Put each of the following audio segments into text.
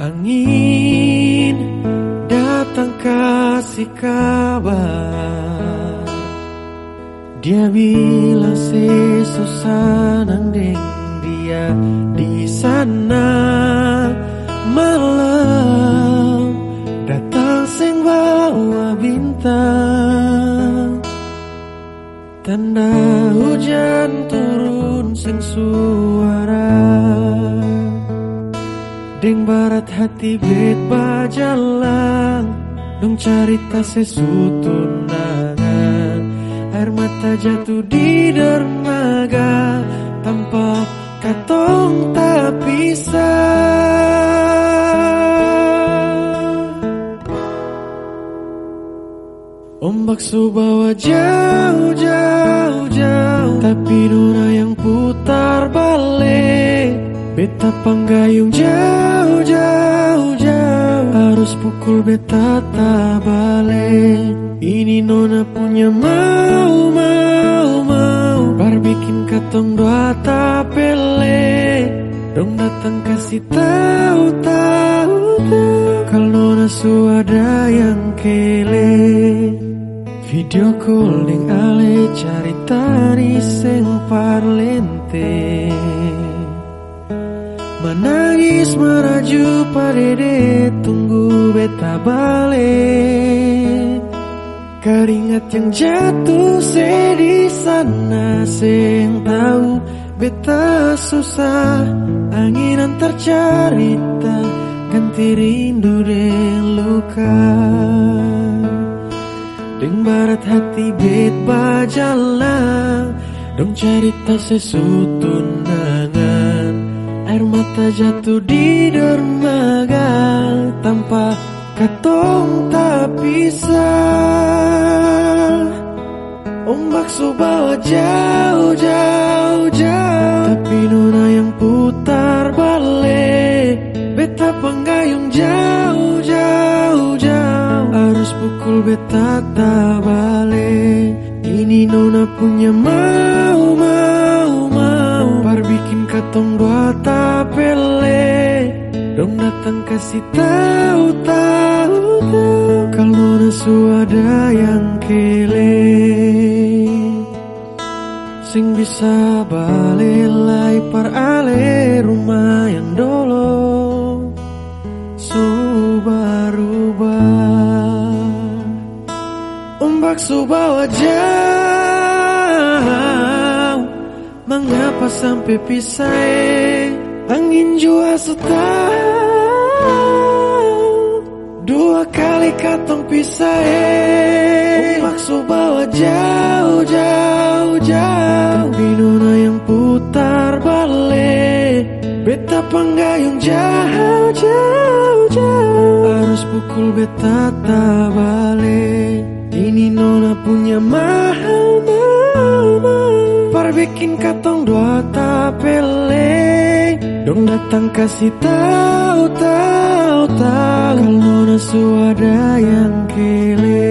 Angin datang kasih kabar, dia bilang susah nandeng dia di sana. Malam datang sing bawa bintang, tanda hujan turun sing suara. Deng barat hati bet bajalang, dong cerita sesutunangan. Air mata jatuh di dermaga, tanpa katong tak bisa. Ombak subawa jauh, jauh, jauh, tapi nona yang putar balik. Beta panggayung jauh, jauh, jauh, harus pukul beta tak balik. Ini nona punya mau, bar bikin katong dua tak pele. Dong datang kasih tahu, kalau nona suada yang kele. Video calling ale cari tari seng parlente, menangis meraju padede tunggu beta balik. Keringat yang jatuh di sana seng tahu beta susah. Angin antar carita ganti rindu dan luka. Deng barat hati bet bajalang, dong cerita sesutunangan. Air mata jatuh di dermaga, tanpa katong tak bisa. Ombak subawa jauh, jauh, jauh, tapi nona yang putar balik. Beta penggayung jauh, jauh, jauh, harus pukul beta tak balik. Ini nona punya mau, bar bikin katong dua tak pele. Dong datang kasih tahu, kalau nona suada yang kele. Sing bisa balelai par ale rumah yang dolo berubah. Ombak subawa jauh, mengapa sampai pisah? Angin jua setahun, dua kali katong pisah. Ombak subawa jauh, jauh, jauh, tapi nona yang putar balik. Beta penggayung jauh, jauh, jauh, harus pukul beta tak balik. Ini nona punya mahal, par bikin katong dua tak pele. Dong datang kasih tahu, kalau nona suada yang kele.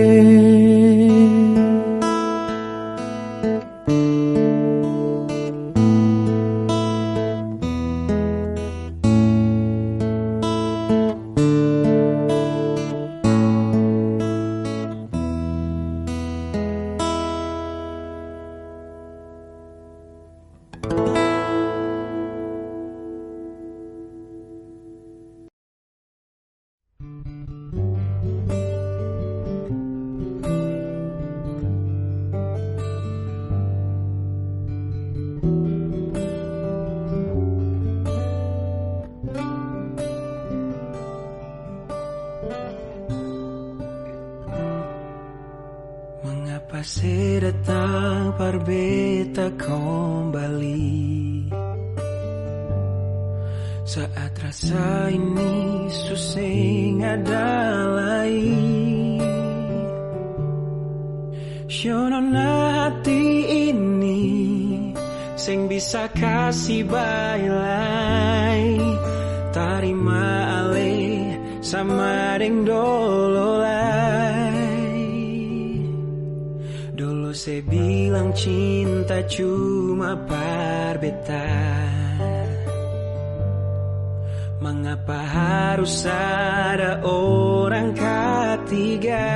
Pasti datang par beta kembali, saat rasa ini suseng ada lain. Syonona hati ini sing bisa kasih bailai, tarima ale sama deng dololai. Dulu saya bilang cinta cuma par beta, Mengapa harus ada orang ketiga?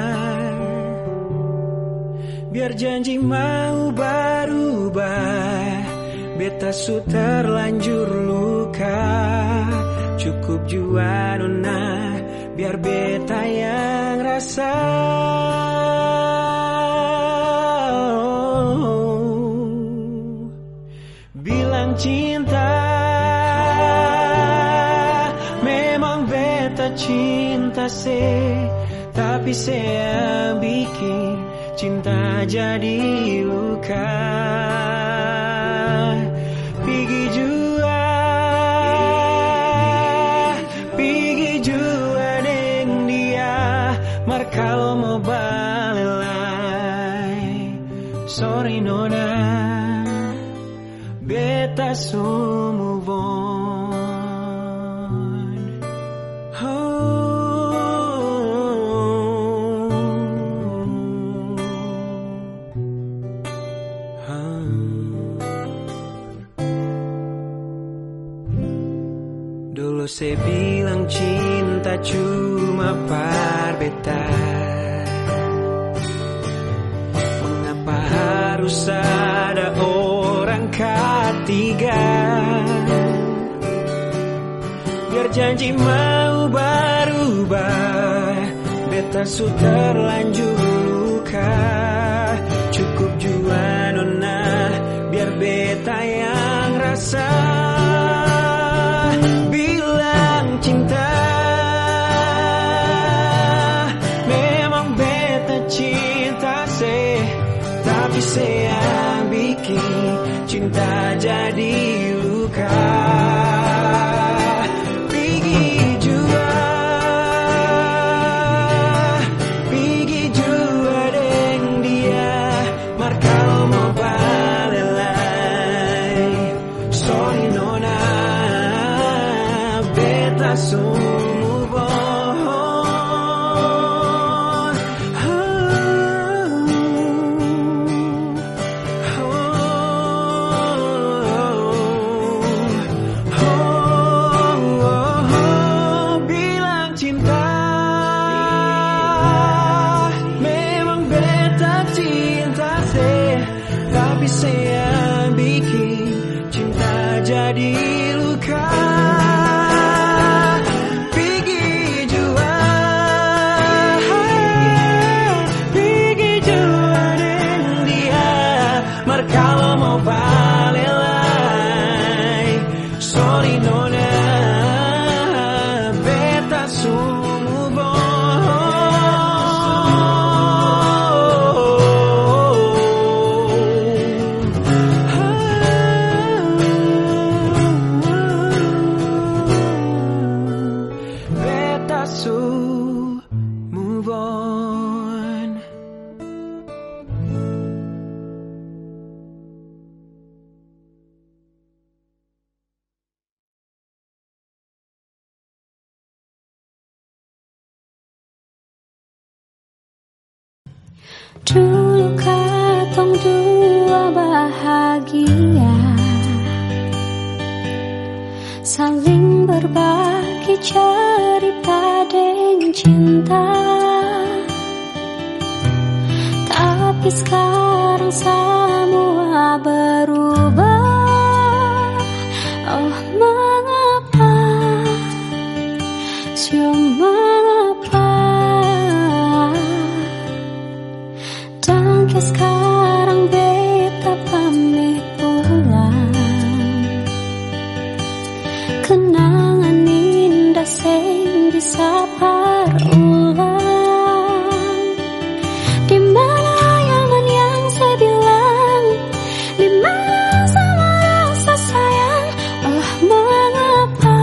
Biar janji mau berubah, beta su terlanjur luka. Cukup jua nona, biar beta yang rasa. Bilang cinta, memang beta cinta tapi saya bikin cinta jadi luka. Pigi jua deng dia, mar kalau mau balelai. Sorry nona, beta su move on. Dulu saya bilang cinta cuma par beta. Mengapa harus ada orang ketiga? Biar janji mau berubah, beta su terlanjur luka. Cukup jua nona, biar beta yang rasa. Bilang cinta, memang beta cinta tapi saya bikin cinta jadi luka. Pigi jua deng dia, mar kalau mau balelai. Sorry nona, beta su move on. Bilang cinta, memang beta cinta tapi saya bikin cinta jadi luka. Kalau mau balelai, sorry nona, beta su move on. Beta su move on. Dulu katong dua bahagia, saling berbagi cerita dan cinta. Tapi sekarang semua berubah. Oh mengapa, mengapa? Dan sekarang beta pamit pulang. Kenangan indah sing bisa berulang. Di mana ayaman yang saya bilang, di mana sama rasa sayang. Oh mengapa,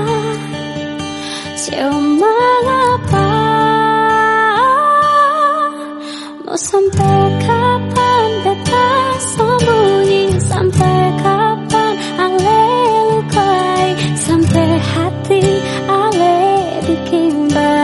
mengapa? Mau sampai kapan beta sembunyi? Sampai kapan ale lukai? Sampai hati ale bikin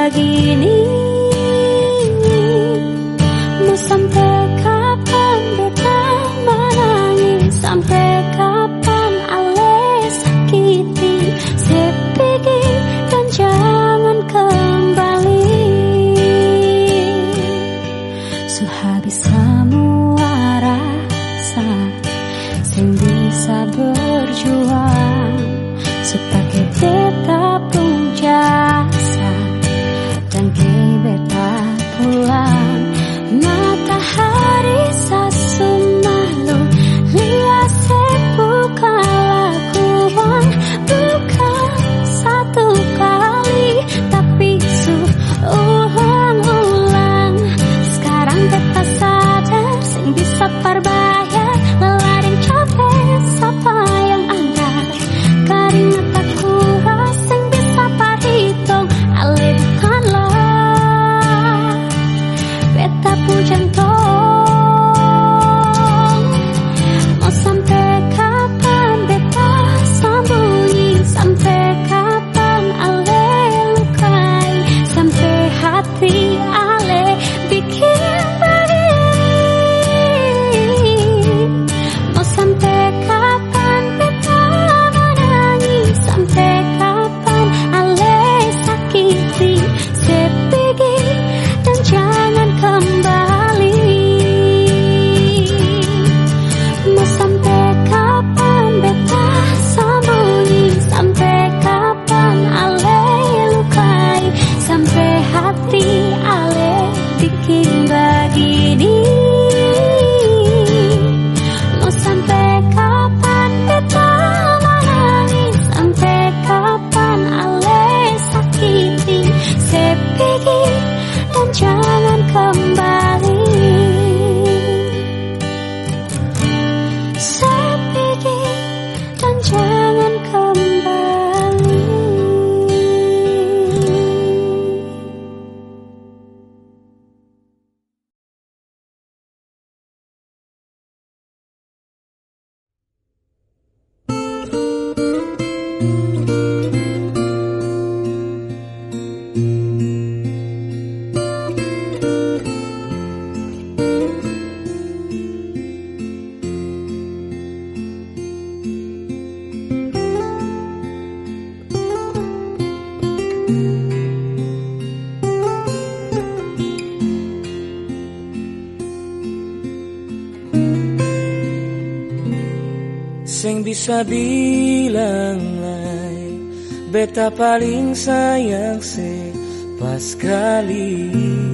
bisa bilang lai beta paling sayang se pas kali.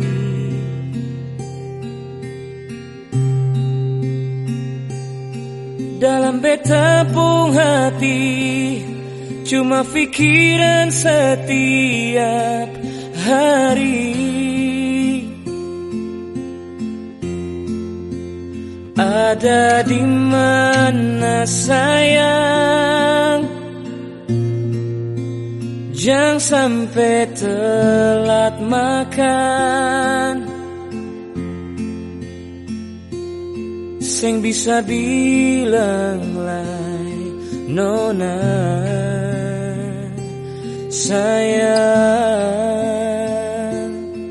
Dalam beta pung hati cuma pikiran setiap hari. Ada di mana sayang? Jangan sampai telat makan. Sing bisa bilang lai nona sayang.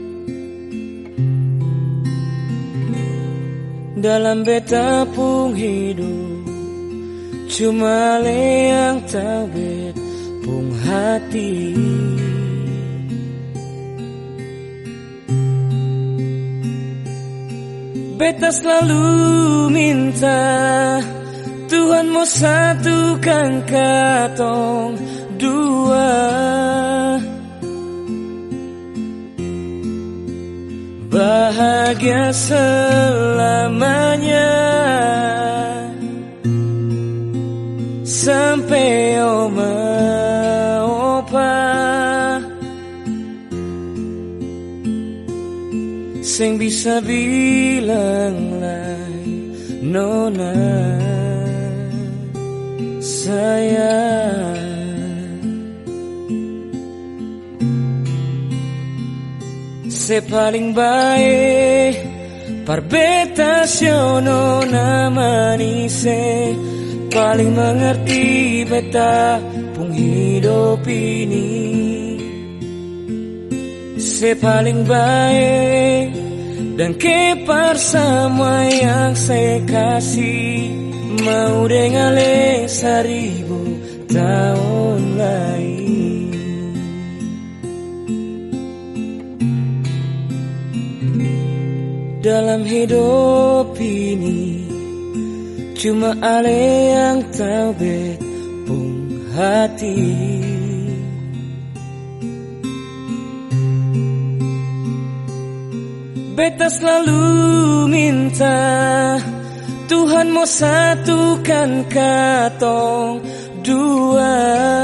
Dalam beta pung hidup cuma le yang tahu bet pung hati. Beta selalu minta Tuhan mau satukan katong dua. Bahagia selamanya sampai oma opa. Sing bisa bilang lai nona sayang. Se paling baik parbetasiono namanise, paling mengerti beta pung hidup ini. Se paling baik dan kepar semua yang saya kasih, mau dengale 1000 tahun lagi. Dalam hidup ini cuma ale yang tahu bet pung hati. Beta selalu minta Tuhan mau satukan katong dua.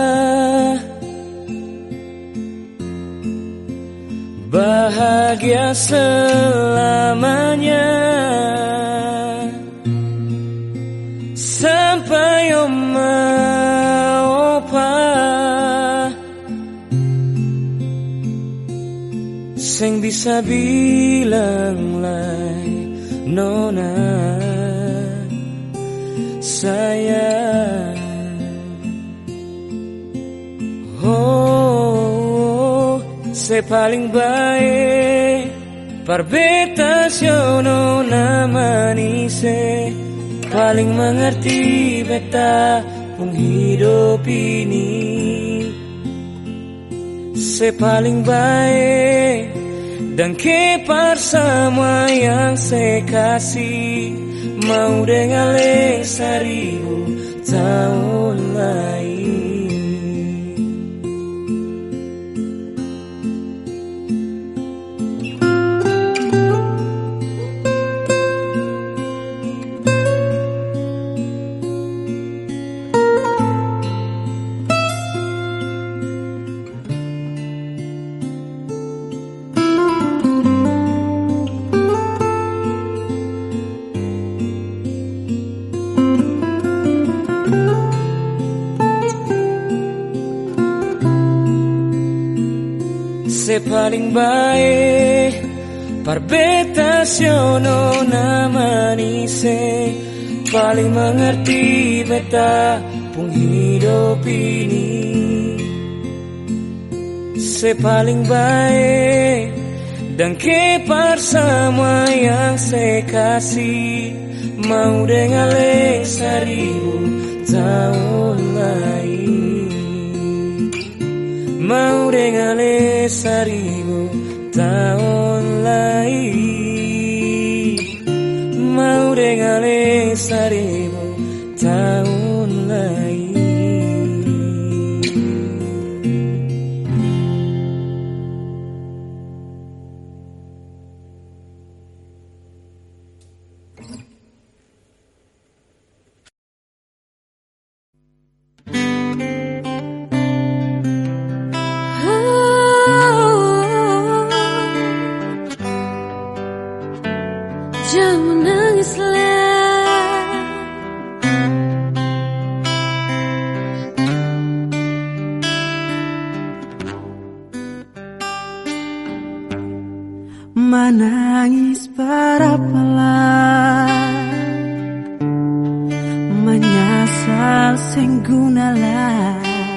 Bahagia selamanya sampai oma opa. Sing bisa bilang lai nona sayang. Se paling baik parbetasiono namanise, paling mengerti beta pung hidup ini. Se paling baik dan kepar semua yang saya kasih, mau dengale 1000 tahun lagi. Se paling baik parbetasiono namanise, paling mengerti beta pung hidup ini. Se paling baik dan kepar semua yang saya kasih, mau dengale 1000 tahun lagi. Mau dengale 1000 tahun lagi. Mau dengale 1000 tahun lagi. menangis parapalah menyesal sing gunalah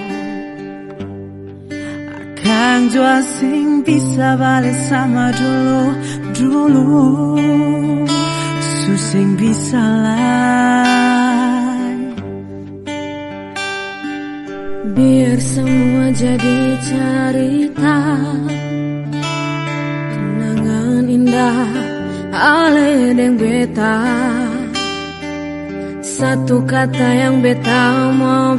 akan jua sing bisa balik sama dulu susing bisa lah. Biar semua jadi cerita kenangan indah ale deng beta. Satu kata yang beta mau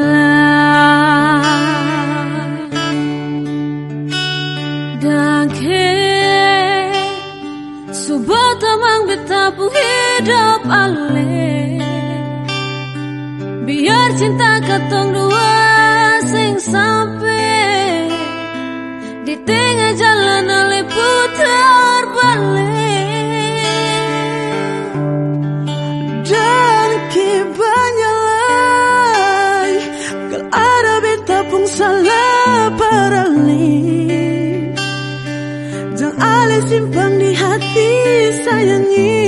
bilang, dake subah tamang beta pu hidup ale. Biar cinta katong dua sing sampai di tengah jalan ale putar balik. Dan kebanyakan kalau ada beta pun salah parali. Jangan ale simpan di hati sayangi.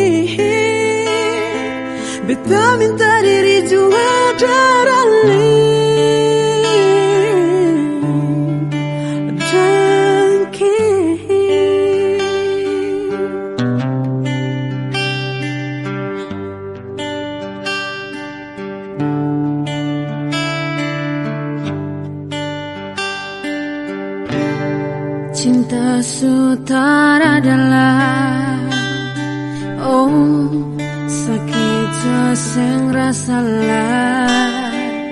Beta minta diri jua darali. Cinta sutara adalah sakit jaseng rasalah.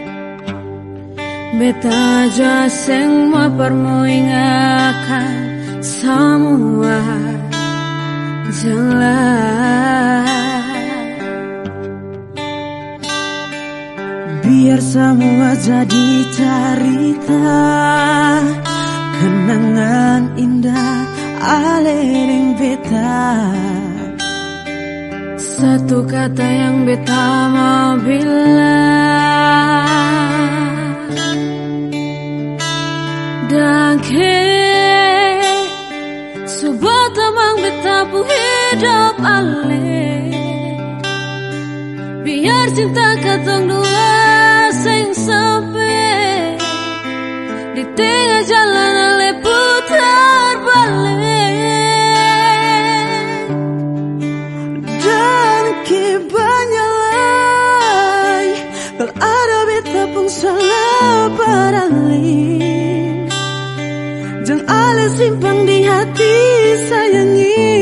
Beta jaseng mau permoingakan semua jelas. Biar semua jadi cerita kenangan indah ale deng beta. Satu kata yang beta mau bilang, dake subah tamang beta pu hidup ale. Biar cinta katong dua sing sampai di tengah jalan ale putar balik. Dan kebanyakan kalau ada beta pun salah parali. Jangan ale simpan di hati sayangi.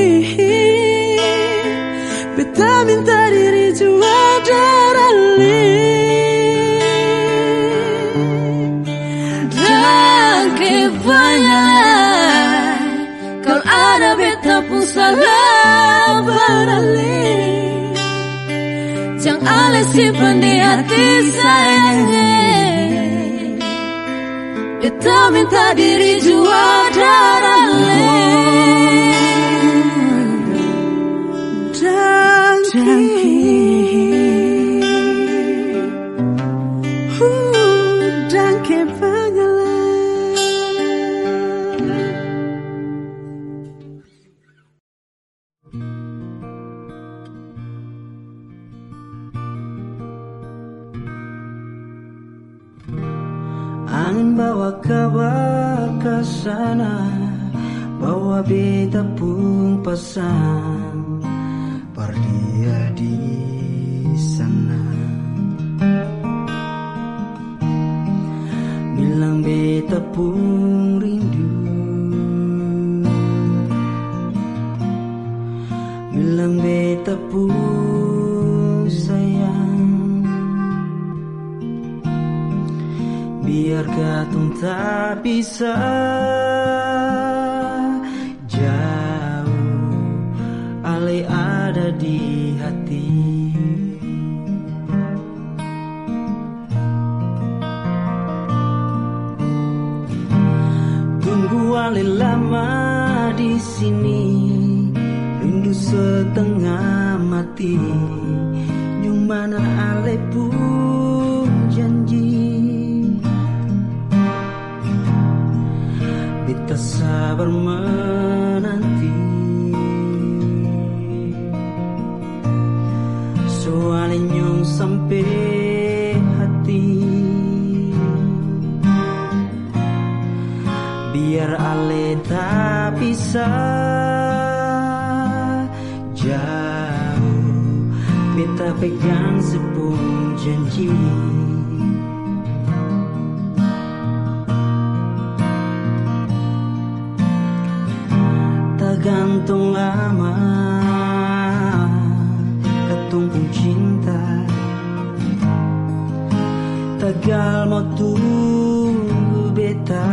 Beta minta diri jua darali. Kebanyakan kalau ada beta pun salah parali. Jangan ale simpan di hati sayangi. Beta minta diri jua darali. Angin bawa kabar ke sana, bawa beta pun pasang perdia di sana. Bilang beta pun rindu, bilang beta pun sayang. Biar katong tak bisa jauh, ale ada di hati. Tunggu ale lama di sini, rindu setengah mati. Yang mana ale pun janji. Beta sabar menanti tak bisa jauh, beta pegang sepung janji. Tak gantung lama ketumpung cinta, tagal mau tunggu beta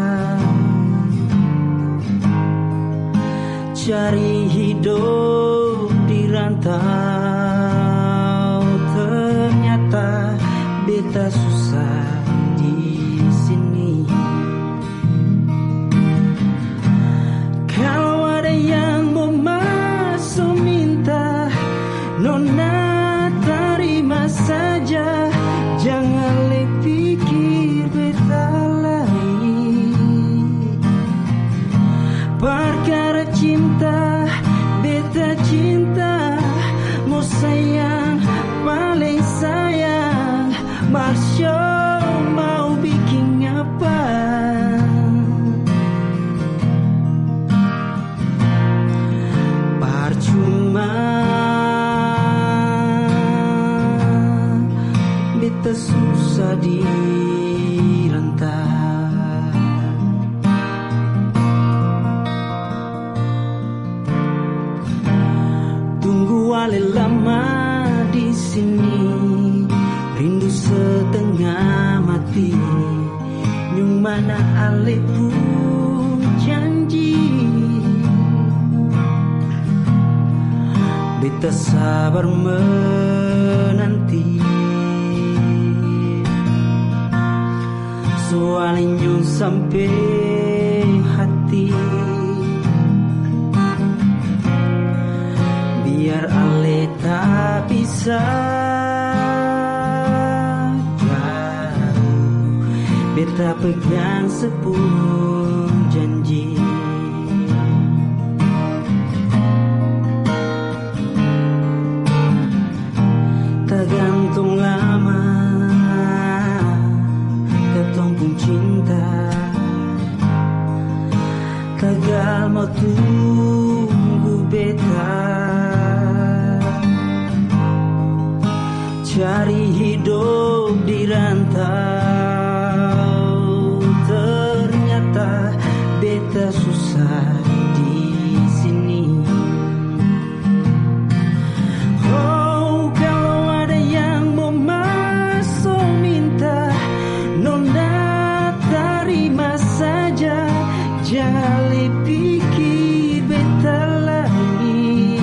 cari hidup di rantau. Ternyata beta susah di sini. Kalau ada yang mau masuk minta, nona terima saja. Jangan pikir beta lain. Perkara cinta, beta cinta, mau sayang, paling sayang. Marsyo mau bikin apa? Percuma, beta susah dirantau. Tunggu wale lama di sini, rindu setengah mati. Nyung mana ale pun janji, beta sabar menanti. Soalnya sampai hati, biar ale tak bisa jauh, beta pegang sepung janji. Tak gantung lama ketumpung cinta, tagal mau tunggu beta cari hidup di rantau. Ternyata beta susah di sini. Oh, kalau ada yang mau masuk minta, nona terima saja. Jangan pikir beta lain.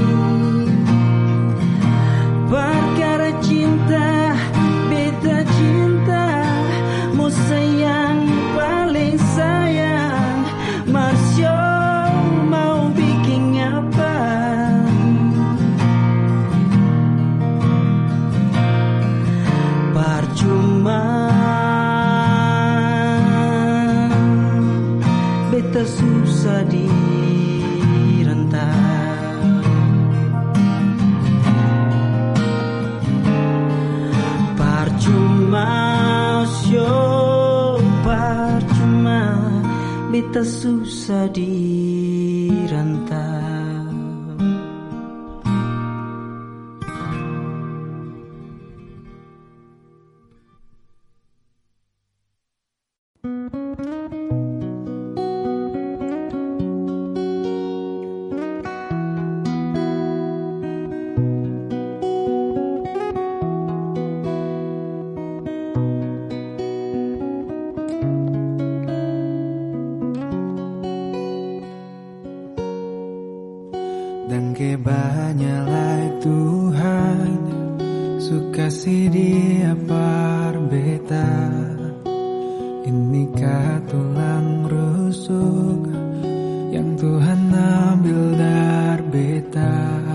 Perkara cinta, beta cinta, mau sayang, paling sayang. Marsyo mau bikin apa? Percuma, beta susah dirantau. Percuma, percuma, beta susah dirantau. Dan kebanyalah Tuhan suka si dia beta. Ini tulang rusuk yang Tuhan ambil dari beta.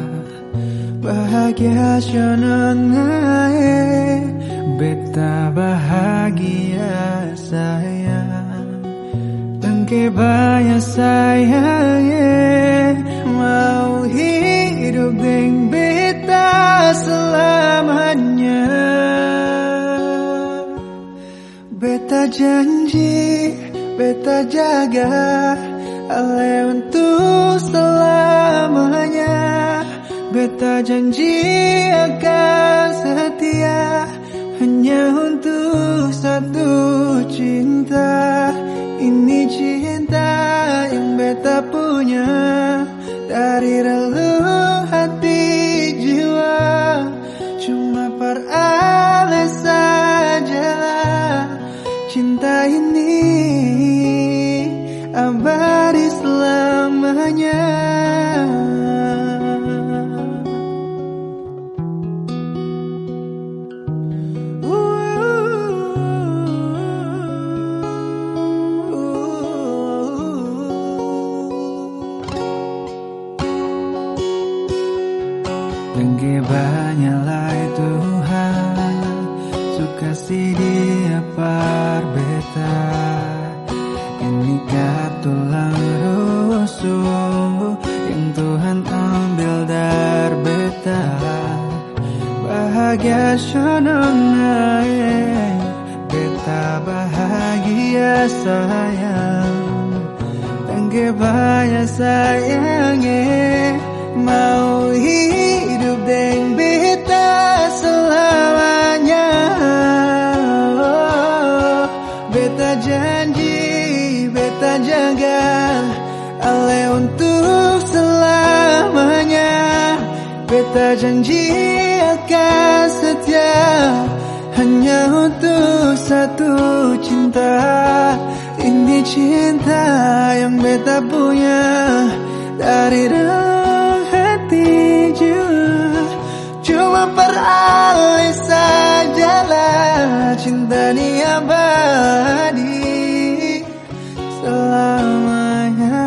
Bahagia syononai, beta bahagia sayang. Dan kebanyakan sayang mau hidup dengan beta selamanya. Beta janji, beta jaga ale untuk selamanya. Beta janji akan setia hanya untuk satu cinta. Ini cinta yang beta punya dari relung hati jiwa. Cuma perales sajalah cinta ini abadi selamanya. Dengki banyaklah Tuhan, suka si dia par beta. Ini tulang rusuk yang Tuhan ambil dari beta. Bahagia sonona beta bahagia sayang. Dengki banyak sayangnya mau hidup dengan beta selamanya. Beta janji, beta jaga ale untuk selamanya. Beta janji akan setia hanya untuk satu cinta. Ini cinta yang beta punya dari dalam hati jiwa. Cuma peralih sajalah cinta ini abadi selamanya.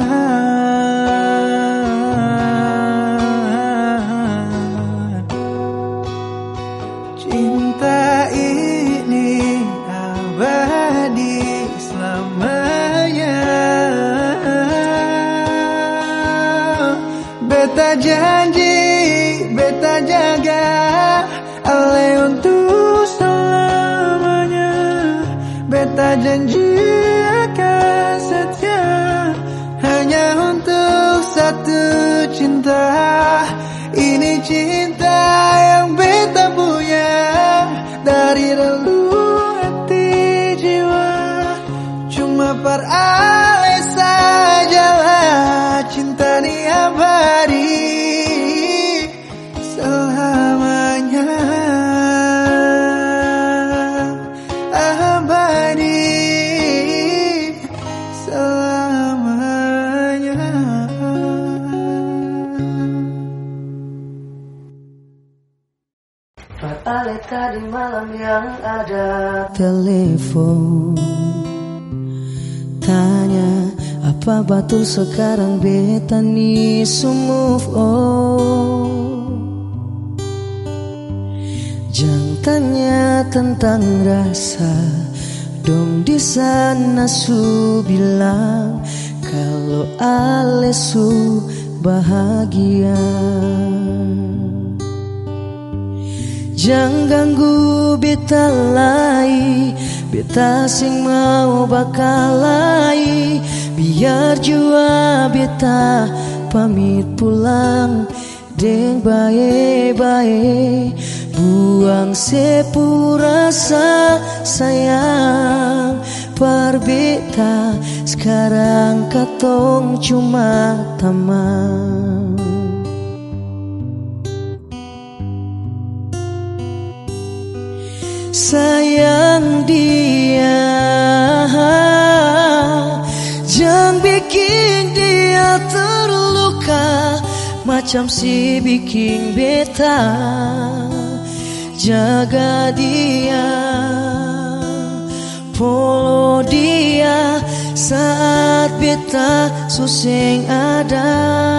Cinta ini abadi selamanya. Beta janji, beta jaga ale untuk selamanya. Beta janji akan setia hanya untuk satu cinta. Ini cinta yang beta punya dari relung hati jiwa. Cuma peralih sajalah cinta ini abadi selamanya. Abadi selamanya. Fatalita di malam yang ada telepon, tanya apa betul sekarang beta ni so move on. Jangan tanya tentang rasa, dong di sana su bilang kalau ale su bahagia. Jangan ganggu beta lagi, beta sing mau bakalai. Biar jua beta pamit pulang deng bae-bae. Buang sepura rasa sayang par beta. Sekarang katong cuma teman. Sayang dia, jangan bikin dia terluka macam si bikin beta. Jaga dia, follow dia saat beta suseng ada.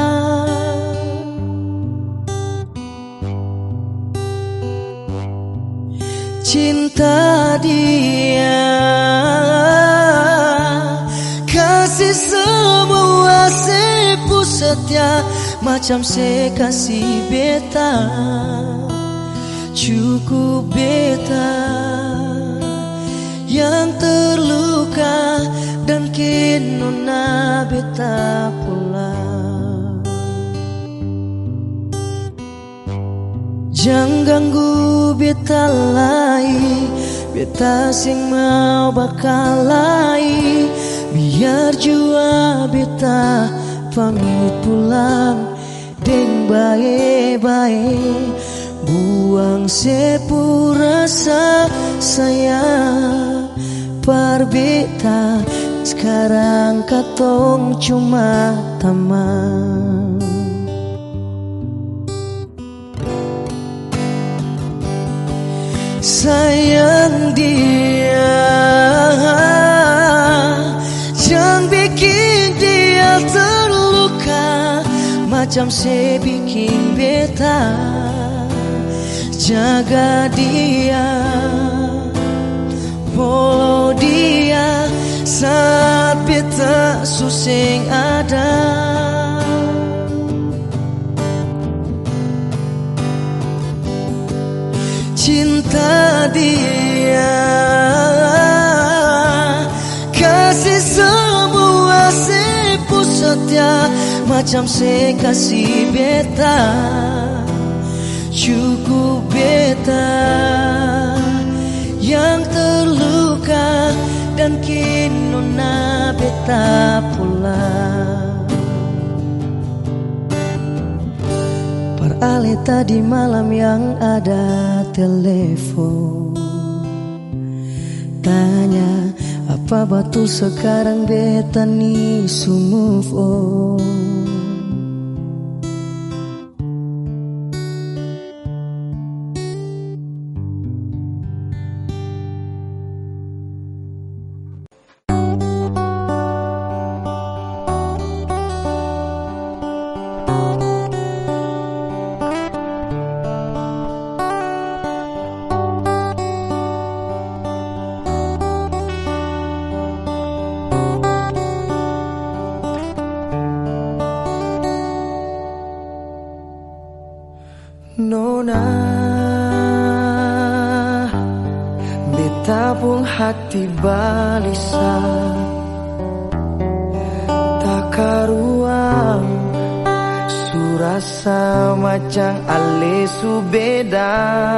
Cinta dia, kasih semua sepu setia macam se kasih beta. Cukup beta yang terluka dan kini nona beta pulang. Jangan ganggu beta lagi, beta sing mau bakal lagi. Biar jua beta pamit pulang deng bae-bae. Buang sepu rasa sayang par beta. Sekarang katong cuma teman. Sayang dia, jangan bikin dia terluka. Macam saya bikin beta. Jaga dia, follow dia saat beta suseng ada. Cinta dia, kasih semua sepu setia. Macam saya kasih beta, cukup beta yang terluka. Dan kini nona beta pulang. Ale tadi malam yang ada telepon, tanya apa betul sekarang beta ni su move on. Nona, beta pun hati balisa, tak karuang surasa macam ale su beda.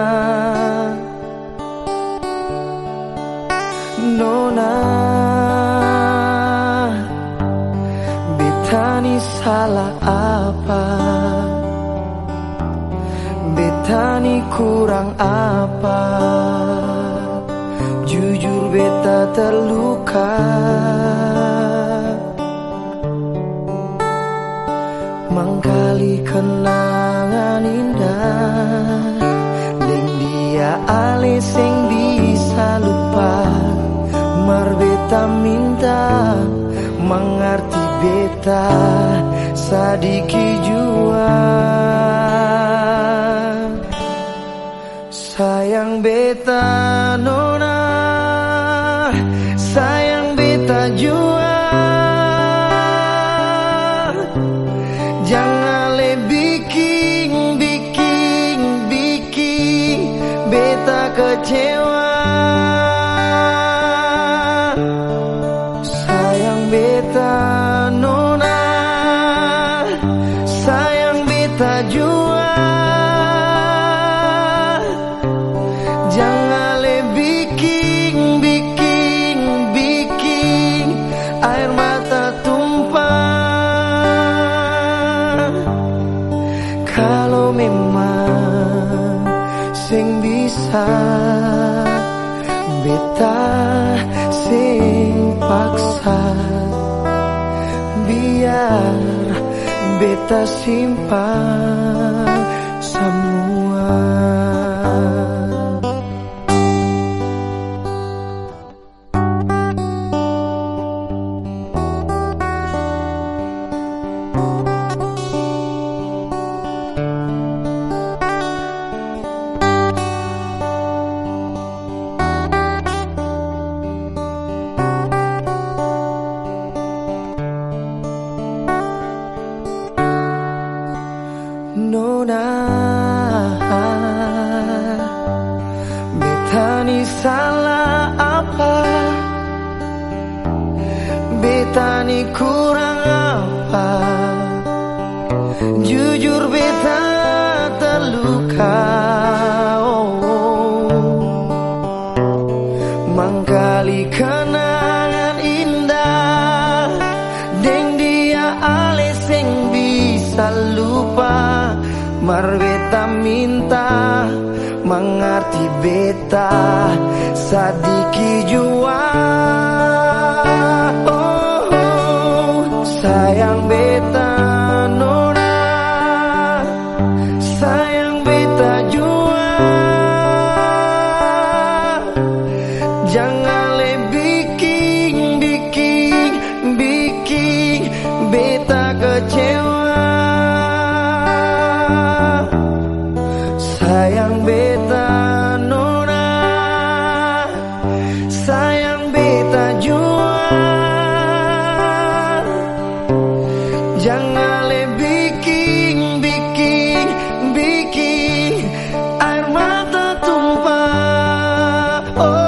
Nona, beta ni salah apa? Beta ni kurang apa? Jujur beta terluka. Mangkali kenangan indah, deng dia ale sing bisa lupa. Mar beta minta mengerti beta sadiki jua. Sayang beta nona, sayang beta jua. Jangan le bikin beta kecewa. Sayang beta nona, sayang beta jua. Jangan le bikin air mata tumpah. Kalau memang sing bisa beta sing paksa, biar beta simpan semua. Nona, beta ni kurang apa? Jujur beta terluka. Mangkali kenangan indah deng dia ale sing bisa lupa. Mar beta minta mengerti beta sadiki jua. Sayang beta nona, sayang beta jua. Jangan le bikin beta kecewa. Sayang beta nona, sayang beta jua. Jangan le bikin air mata tumpah.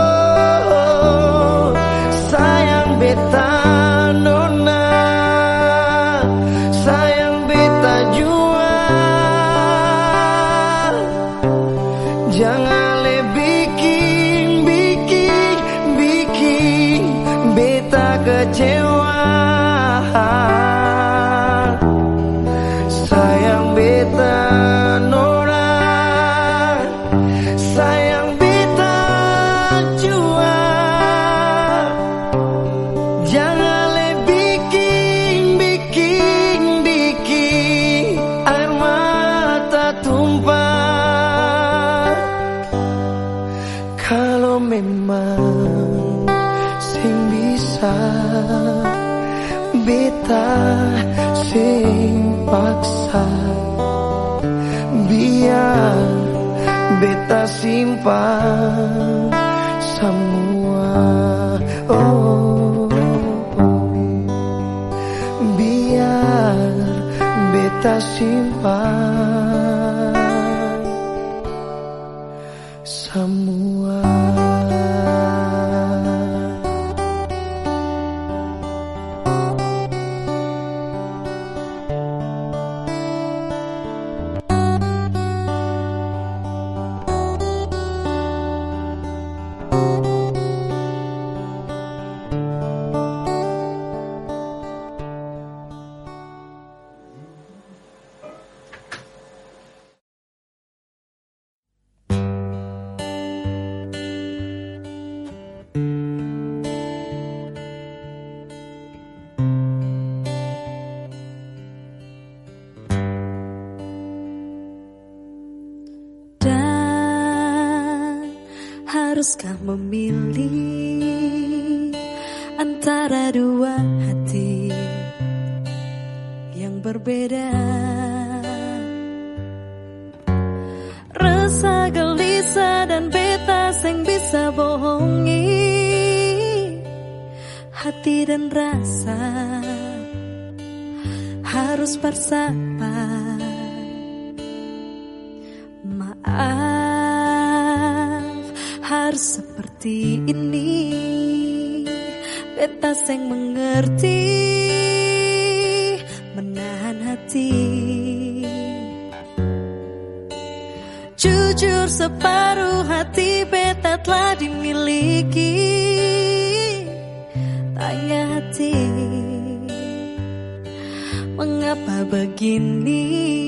Oh, sayang beta nona, sayang beta jua. Jangan le bikin beta kecewa. Sayang beta nona, sayang beta jua. Jangan le bikin air mata tumpah. Kalau memang sing bisa beta sing paksa, biar beta simpan semua. Oh, biar beta simpan semua. Haruskah memilih antara dua hati yang berbeda? Rasa gelisah dan beta sing bisa bohongi hati dan rasa harus bersabar. Maaf, harus seperti ini. Beta sing mengerti, menahan hati. Jujur separuh hati beta telah dimiliki. Tanya hati, mengapa begini?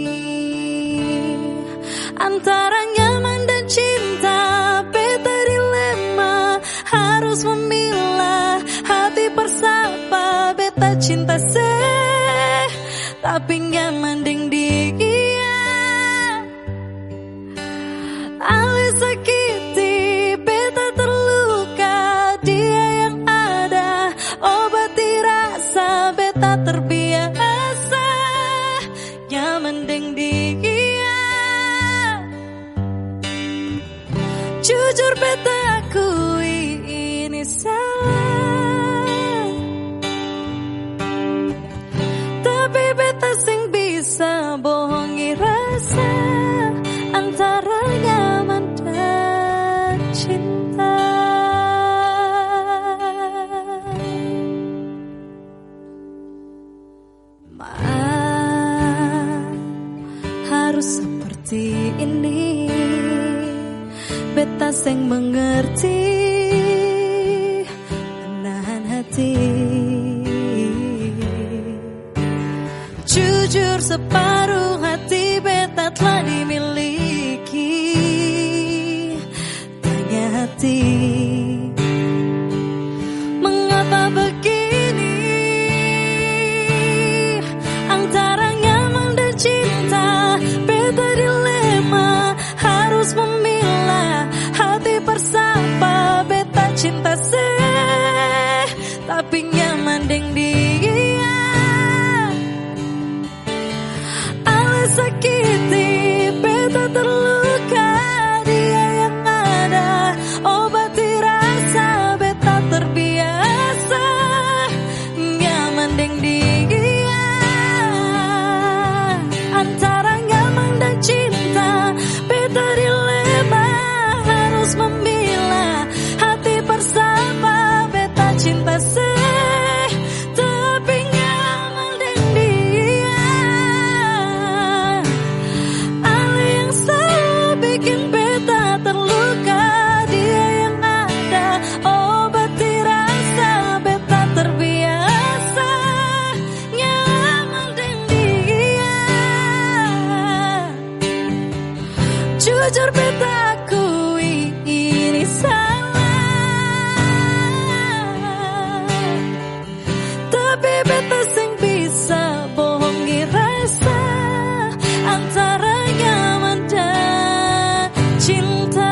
Antara nyaman dan cinta, beta dilema, harus memilah hati bersapa. Beta cinta tapi nyaman deng dia. Ale sakiti, beta terluka, dia yang ada obati rasa. Beta terbiasa nyaman deng dia. Jujur beta akui ini salah, tapi beta sing bisa beta sing mengerti, menahan hati. Jujur separuh hati beta telah dimiliki. Tanya hati, mengapa begini? Antara nyaman dan cinta, beta dilema, harus memilah hati bersama. Beta cinta seh, tapi nyaman deng dia. Ale sakiti, beta terluka, dia yang ada obati rasa. Beta terbiasa nyaman deng dia. Antara nyaman dan cinta, beta dilema, harus memilah hati bersama. Beta cinta seh, tapi nyaman deng dia. Ale yang selalu bikin beta terluka, dia yang ada obati rasa. Beta terbiasa nyaman deng dia. Jujur beta akui ini salah, tapi beta sing bisa bohongi rasa antara nyaman dan cinta.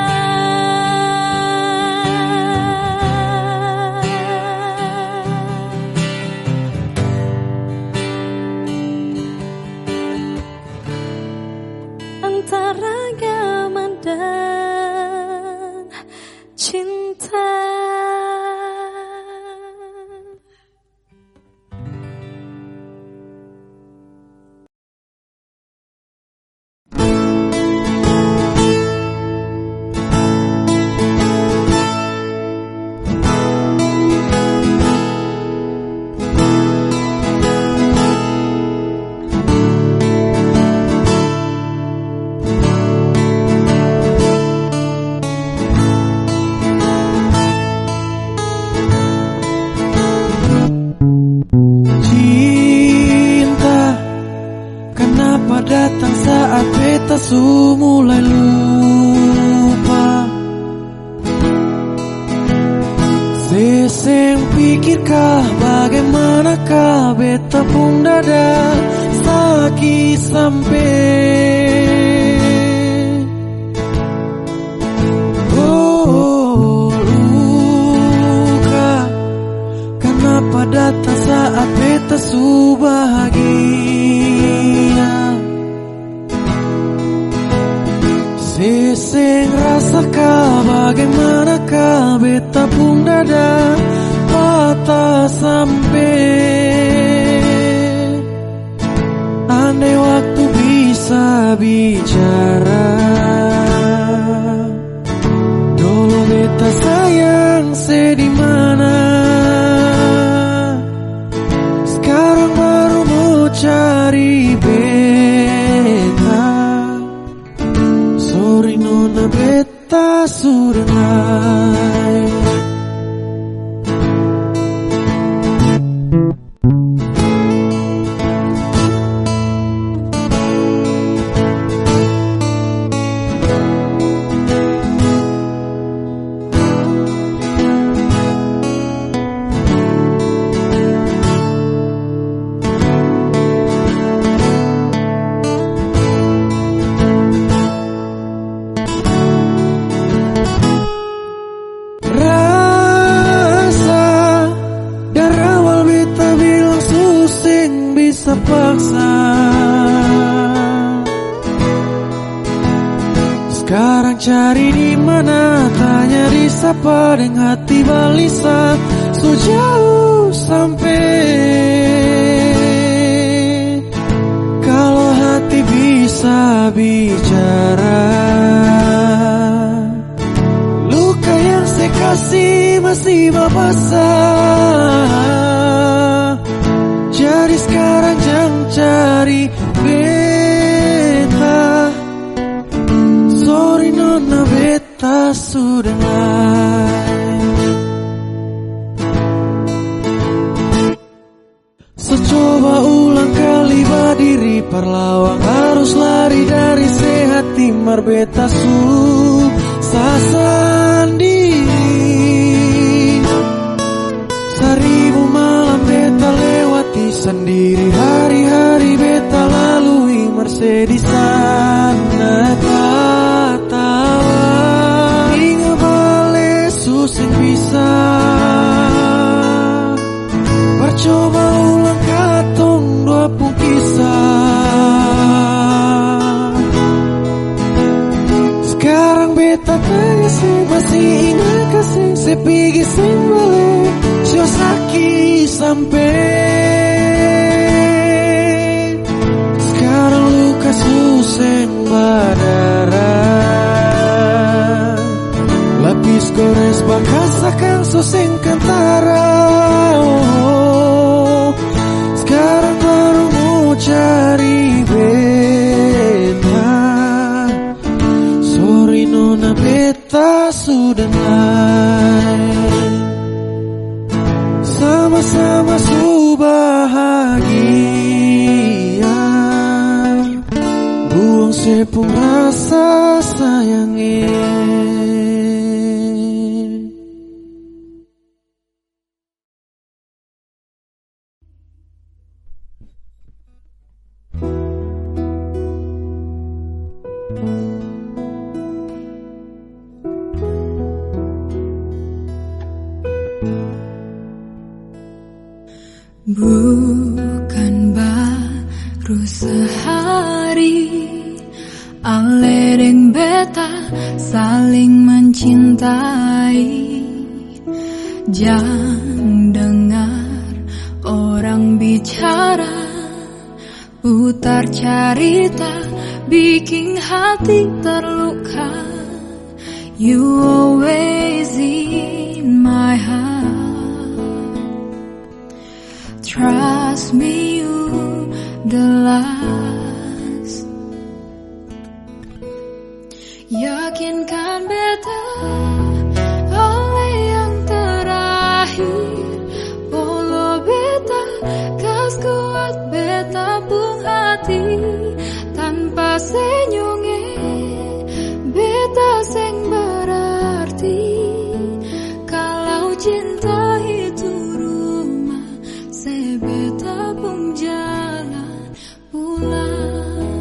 Antara nyaman dan cinta. Kenapa datang saat beta mulai lupa? Seseng pikirkah bagaimanakah beta pun dada sakit sampai luka. Kenapa datang saat beta bahagia? Seseng rasakah bagaimanakah beta pun dada patah sampai. Andai waktu bisa bicara, dulu beta sayang sedih mana. Sekarang baru mau cari beta. Sorry nona beta surenai. Paksa. Sekarang cari di mana, tanya di sapa, dengan hati balisa sejauh sampai. Kalau hati bisa bicara, luka yang saya kasih masih basah. Jadi sekarang jangan cari beta. Sorry nona beta su Secoba ulang kali berdiri perlawang harus lari dari sehat timar beta sasandi. Seribu malam beta lewati sendiri, hari-hari beta lalui Mercedisan tawa hingga bale susah bisa percoba ulang katong dua pun kisah. Sekarang beta tanya masih ingat kasih sepigi sing balik Shiosaki sampai. Sekarang luka suseng berdarah, lapis gores bakas akan suseng kantara. Sekarang baru mau cari beta. Sorry nona beta sudah naik. Sama-sama su bahagia, buang sepung rasa sayangnya. Bukan baru sehari Ale dan beta saling mencintai. Jangan dengar orang bicara, putar cerita bikin hati terluka. You always in my heart. Trust me, you the last. Yakinkan beta oleh yang terakhir. Polo beta kas kuat beta pun hati. Tanpa senyumnya beta seng berarti. Kalau cinta itu rumah, sebeta pun jalan pulang.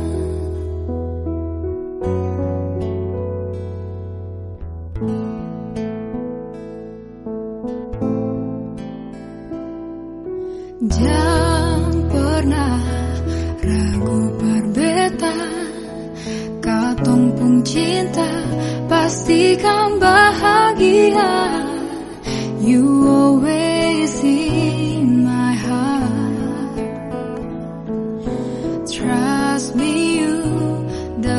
Jangan pernah ragu berbeta, katong pun cinta pastikan bahagia. You always in my heart. Trust me, you the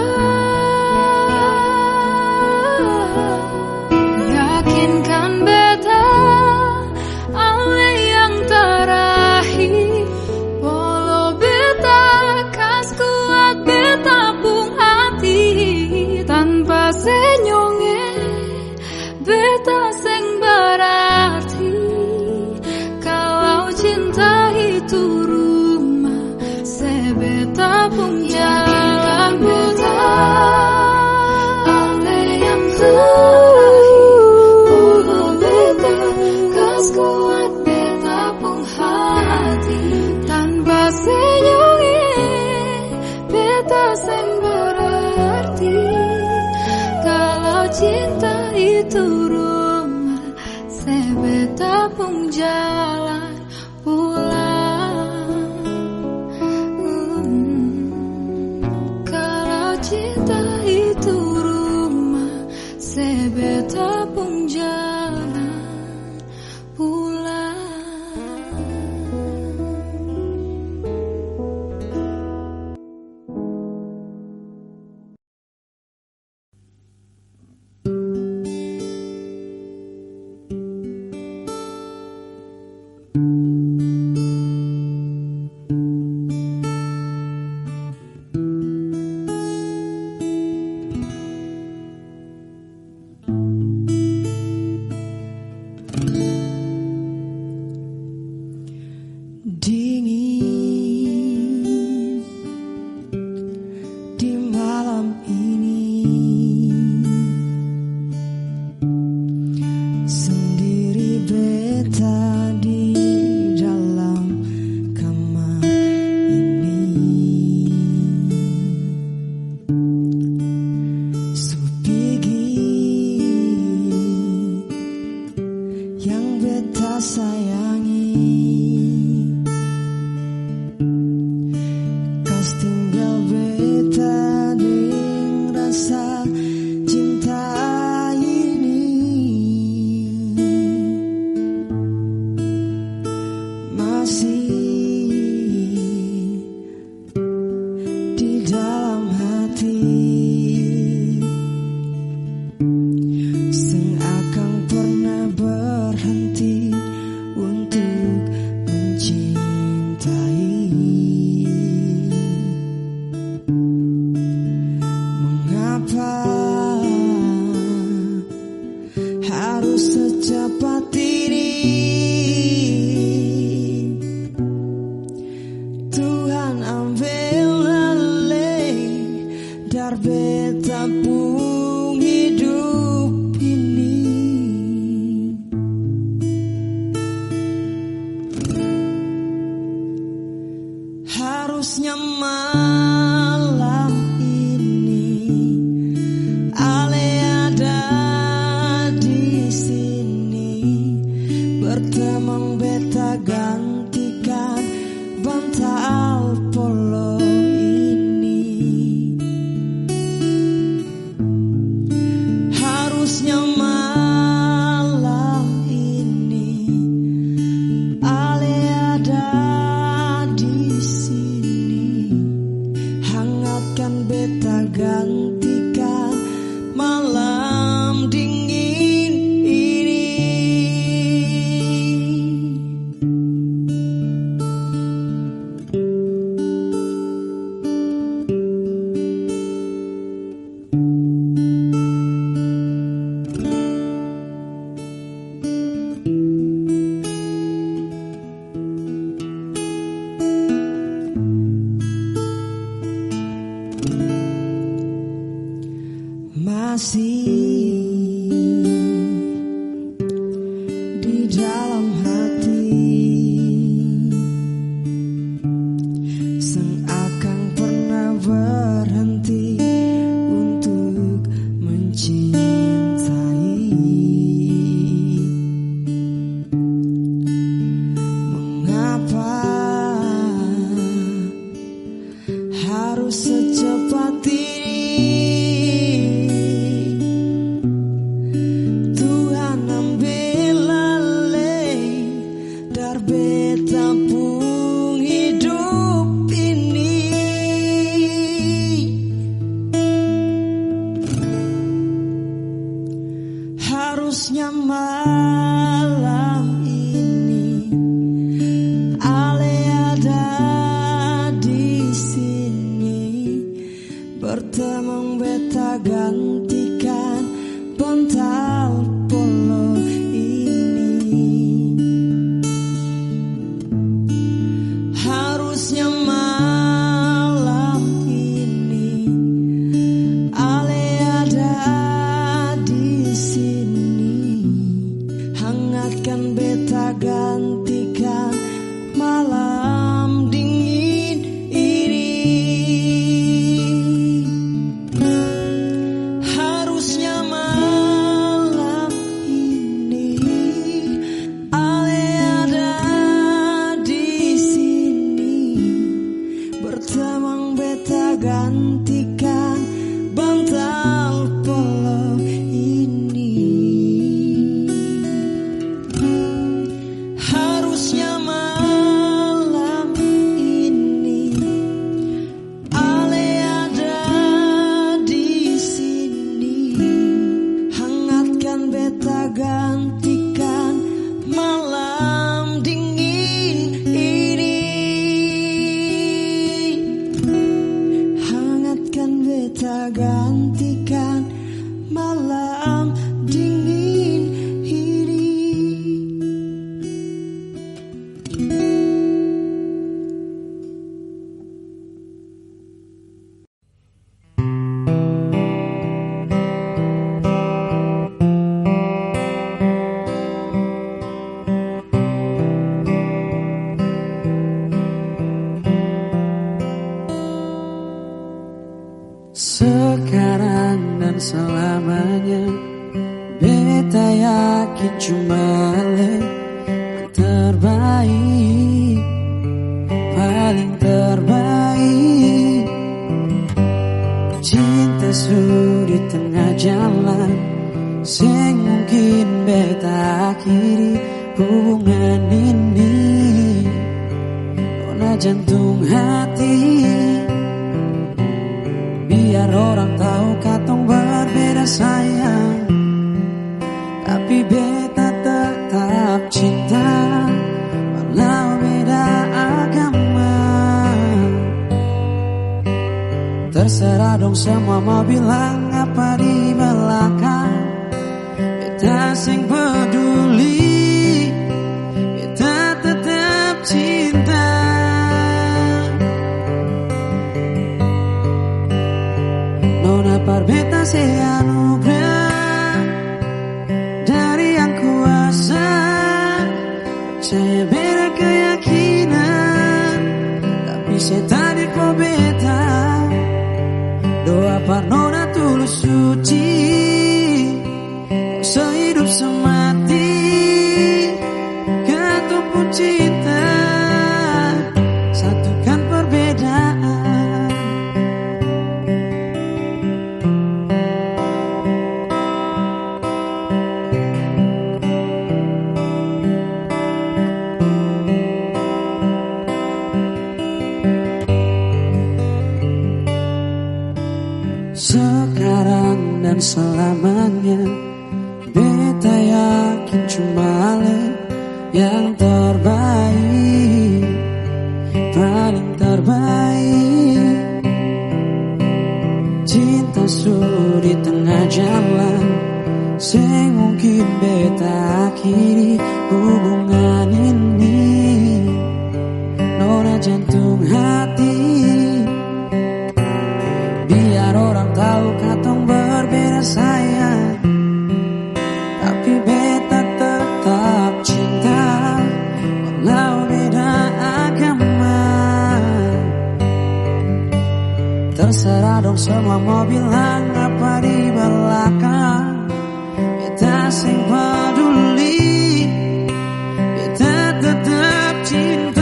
love. Yakinkan beta ale yang terakhir. Polo beta kas kuat beta pun hati. Tanpa senyumnya beta seng berarti. Kalau cinta itu rumah, sebeta pun jalan beta ale yang terakhir. Polo beta kas kuat beta pun hati. Tanpa senyumnya beta seng berarti. Kalau cinta itu rumah, sebeta pun jalan pulang. Kalau cinta itu rumah, sebeta pun jalan pulang. sayangi, kas tinggal beta deng rasa cinta ini. Masih di dalam hati, seakan pernah berhenti untuk mencintai. Mengapa harus secepat ini? Tuhan ambil alih dar beta pun hidup ini. Harusnya malam ini Ale ada di sini, bertemang beta gantikan bantal polo ini. Harusnya malam ini Ale ada di sini, hangatkan beta gantikan malam dingin ini. Masih di dalam hati, seakan pernah berhenti untuk mencintai. Mengapa harus secepat ini? Tuhan ambil alih dar beta pun hidup ini. Harusnya malam ini Ale ada di sini, bertemang beta gantikan bantal polo ini. Harusnya malam ini Ale ada di sini, hangatkan beta gantikan malam dingin ini. Harusnya malam ini Ale ada di sini, bertemang beta gantikan bantal polo ini. Harusnya malam ini Ale ada di sini, hangatkan beta gantikan malam dingin ini. Hangatkan beta gantikan malam dingin ini. Sekarang dan selamanya beta yakin cuma le su di tengah jalan, sing mungkin beta akhiri hubungan ini. Nona jantung hati, biar orang tahu katong berbeda sayang, tapi beta tetap cinta walau beda agama. Terserah dong semua mau bilang apa di belakang, beta sing peduli, beta tetap cinta. Nona par beta se anugerah dari yang kuasa, saya beda keyakinan, tapi saya tadi kau beta. Doa par nona tulus suci, sehidup semati, ketemu cinta, satukan perbedaan. Sekarang dan selamanya, beta yakin cuma le yang terbaik, paling terbaik. Cinta su di tengah jalan, sing mungkin beta akhiri hubungan ini. Nona jantung hati, biar orang tahu katong berbeda sayang, tapi beta tetap cinta walau beda agama. Terserah dong semua mau bilang apa di belakang, beta sing peduli, beta tetap cinta.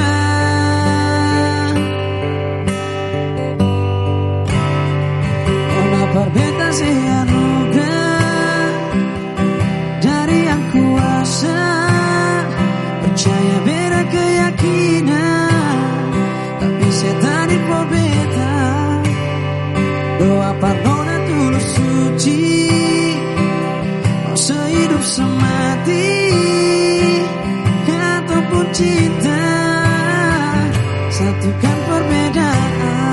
Beta se anugerah dari yang kuasa, percaya beda keyakinan, tapi saya tadi kau beta. Doa par nona tulus suci, mau sehidup semati, ataupun cinta, satukan perbedaan.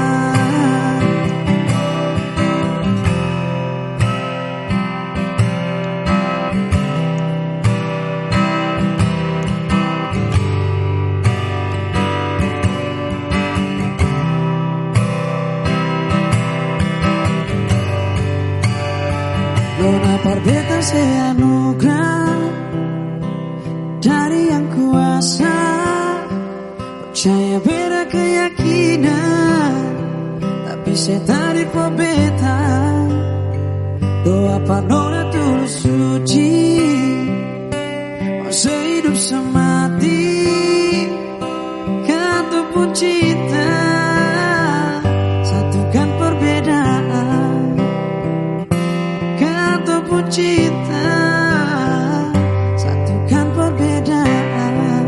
Nona par beta se anugerah dari yang kuasa, percaya beda keyakinan, tapi saya tadi kau beta. Doa par nona tulus suci, mau sehidup semati, ataupun cinta, satukan perbedaan. Ataupun cinta, satukan perbedaan.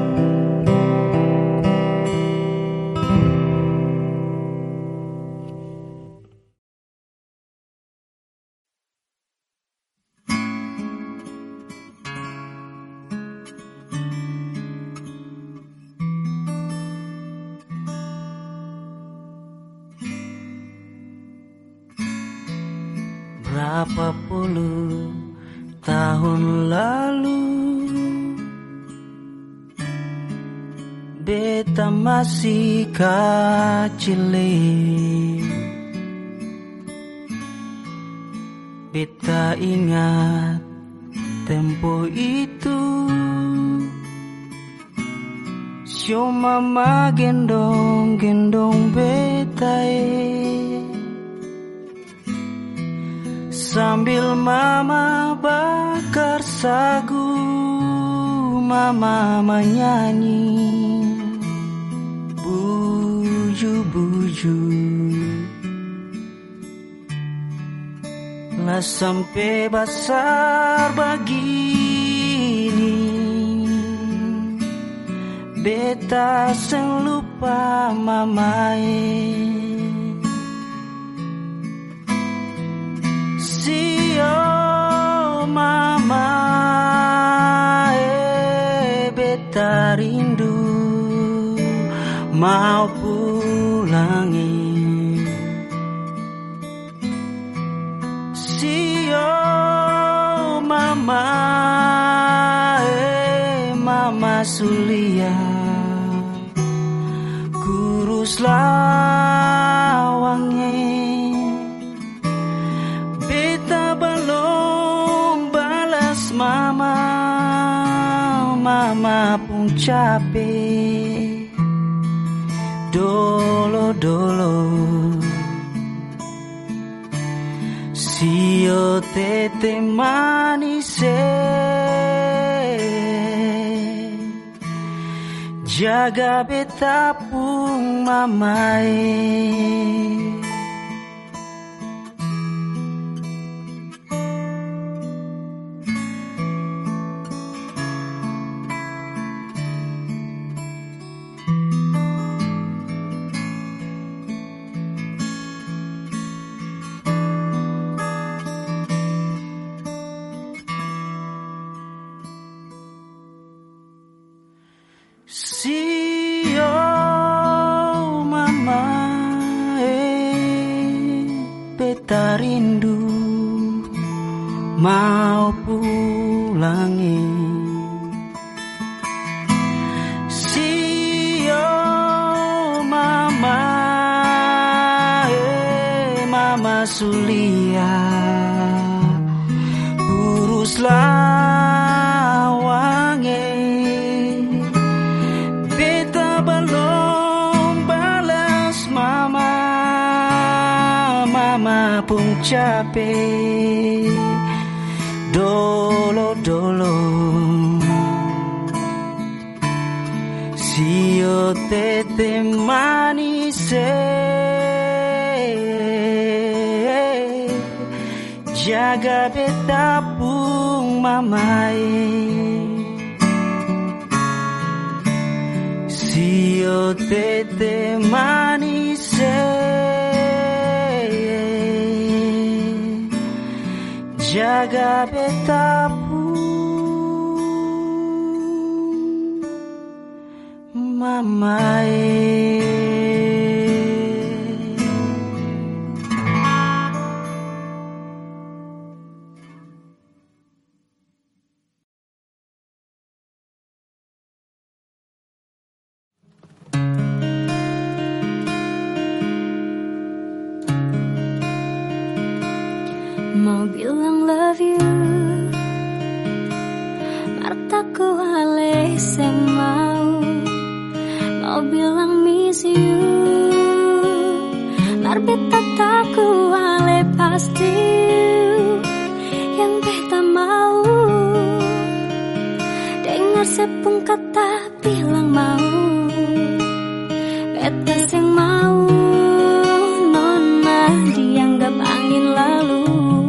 Berapa puluh tahun lalu, beta masih kecil. Beta ingat tempo itu, sio mama gendong beta sambil mama bakar sagu, mama menyanyi buju-buju. balas sampai besar begini. Beta seng lupa mamae. Sio mamae, beta rindu mau pulangi. Sio mamae, mama Sulia, kurus lawange. Beta belum balas mama, mama pun capek. Dolo-dolo sio tete manise, jaga beta pun mamae. Sio mamae, beta rindu mau pulangi. Sio mamae, mama Sulia, urus lawange. Beta belum balas mama, mama pun capek. Dolo-dolo sio tete manise, jaga beta pun mamae. Sio tete manise, jaga beta pun mamae. Mau bilang love you, martaku hale sing mau bilang miss you, mar beta taku hale pasti yang beta mau. Dengar sepung kata bilang mau, beta sing mau. Nona dianggap angin lalu.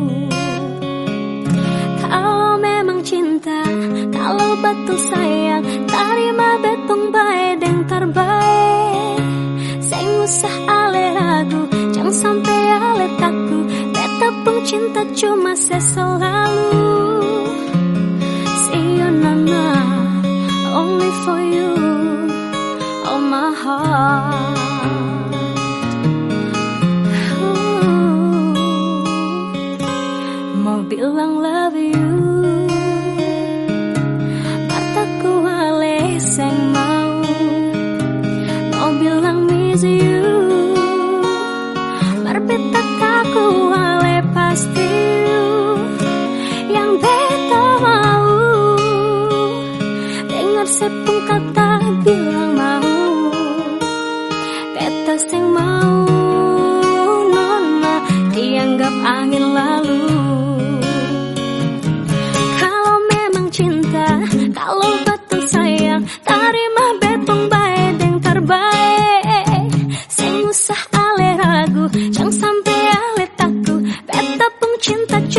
Kalau betul sayang, tarima betong bae deng terbaik. Seng usah ale ragu, jangan sampai ale takut. Beta pun cinta cuma selalu. See you nana, only for you, oh my heart. Mau bilang love you, seng mau bilang miss you, mar beta taku hale pasti yang beta mau. Dengar sepung kata bilang mau, beta seng mau. Nona dianggap angin lalu. Kalau memang cinta, kalau betul sayang, tarima betong bae deng terbaik. Seng usah ale ragu, jangan sampai ale takut. Beta pun cinta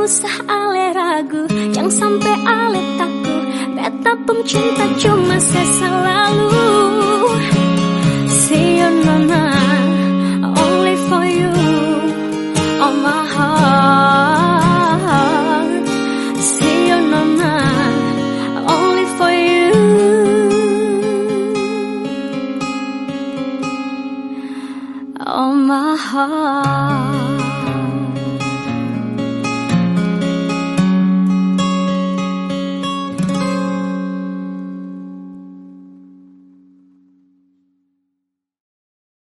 usah ale ragu, jangan sampai ale takut. Beta pun cinta cuma selalu. See you nona, only for you, on my heart. See you nona, only for you, on my heart.